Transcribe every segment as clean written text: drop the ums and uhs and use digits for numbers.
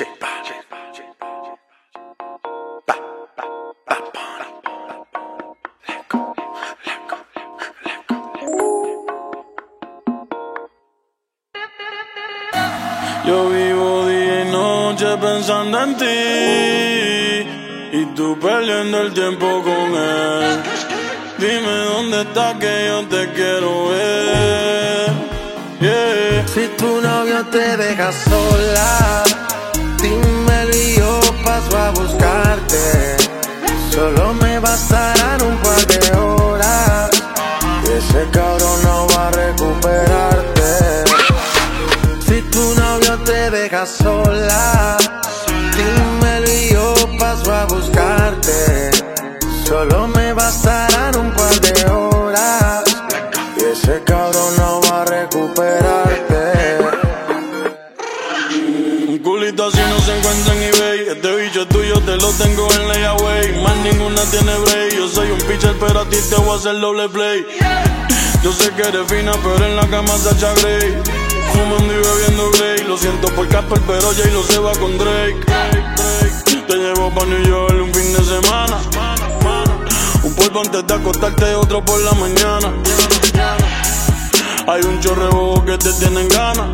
Yo vivo día y noche pensando en ti y tú perdiendo el tiempo con él. Dime dónde estás que yo te quiero ver. Yeah. Si tu novio te deja sola, dímelo y yo paso a buscarte. Solo me bastarán un par de horas y ese cabrón no va a recuperarte. Si tu novio te deja sola, dímelo y yo paso a buscarte. Solo me bastarán un par de horas y ese cabrón no va a recuperarte. Un culito así no se encuentra en eBay. Este bicho es tuyo, te lo tengo en layaway. Más ninguna tiene break. Yo soy un pitcher, pero a ti te voy a hacer doble play. Yo sé que eres fina, pero en la cama Sacha Grey. Fumando y bebiendo Grey. Lo siento por Casper, pero J-Lo se va con Drake. Te llevo pa' New York un fin de semana. Un polvo antes de acostarte, otro por la mañana. Hay un chorrebo que te tienen ganas,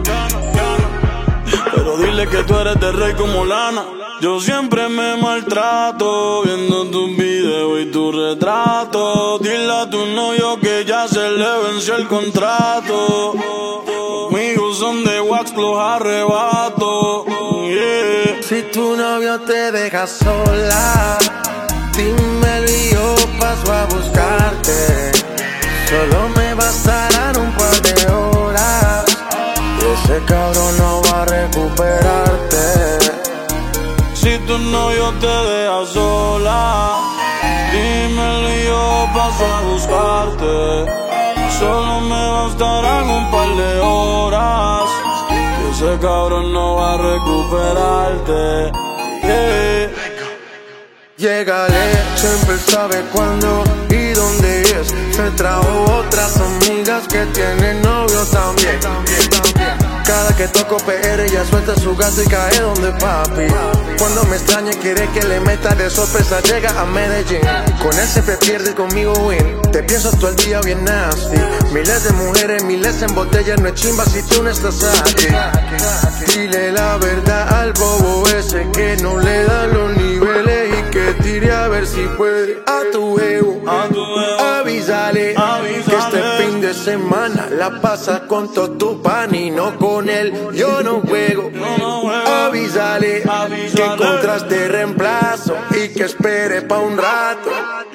pero dile que tú eres de rey como Lana. Yo siempre me maltrato viendo tus videos y tu retrato. Dile a tu novio que ya se le venció el contrato. Conmigo son de wax los arrebatos. Yeah. Si tu novio te deja sola, dímelo y yo paso a buscarte. Solo me bastarán un par de horas y ese cabrón no va a recuperarte. Si tu novio te deja sola, dímelo y yo paso a buscarte. Solo me bastarán un par de horas y ese cabrón no va a recuperarte. Yeah. Llégale, siempre sabe cuándo y dónde es. Se trajo otras amigas que tienen novio también. Cada que toco PR ella suelta su gato y cae donde papi. Cuando me extraña quiere que le meta de sorpresa, llega a Medellín. Con él siempre pierde, conmigo win. Te pienso todo el día bien nasty. Miles de mujeres, miles en botella, no es chimba si tú no estás aquí. Dile la verdad al bobo ese que no le da los niveles y que tire a ver si puede. A tu ego, avísale que este fin de semana la pasa con todo tu pan y no con él. Yo no juego. Avísale que encontraste reemplazo y que espere pa' un rato.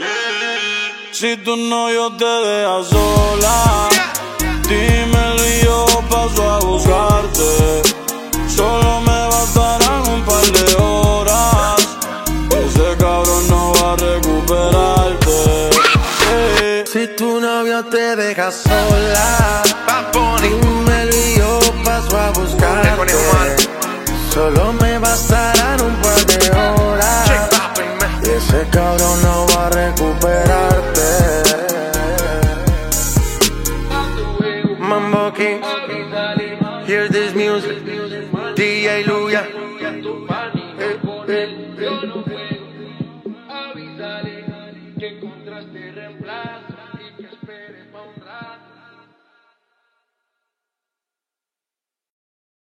Si tu novio te deja sola, dímelo y yo paso a buscarte. Solo me bastarán un par de horas, ese cabrón no va a recuperarte. Si tu novio te deja sola, dímelo y yo paso a buscarte. Solo me bastarán un par de horas y ese cabrón no va a recuperarte. Mambo King, hear this music, DJ Luya.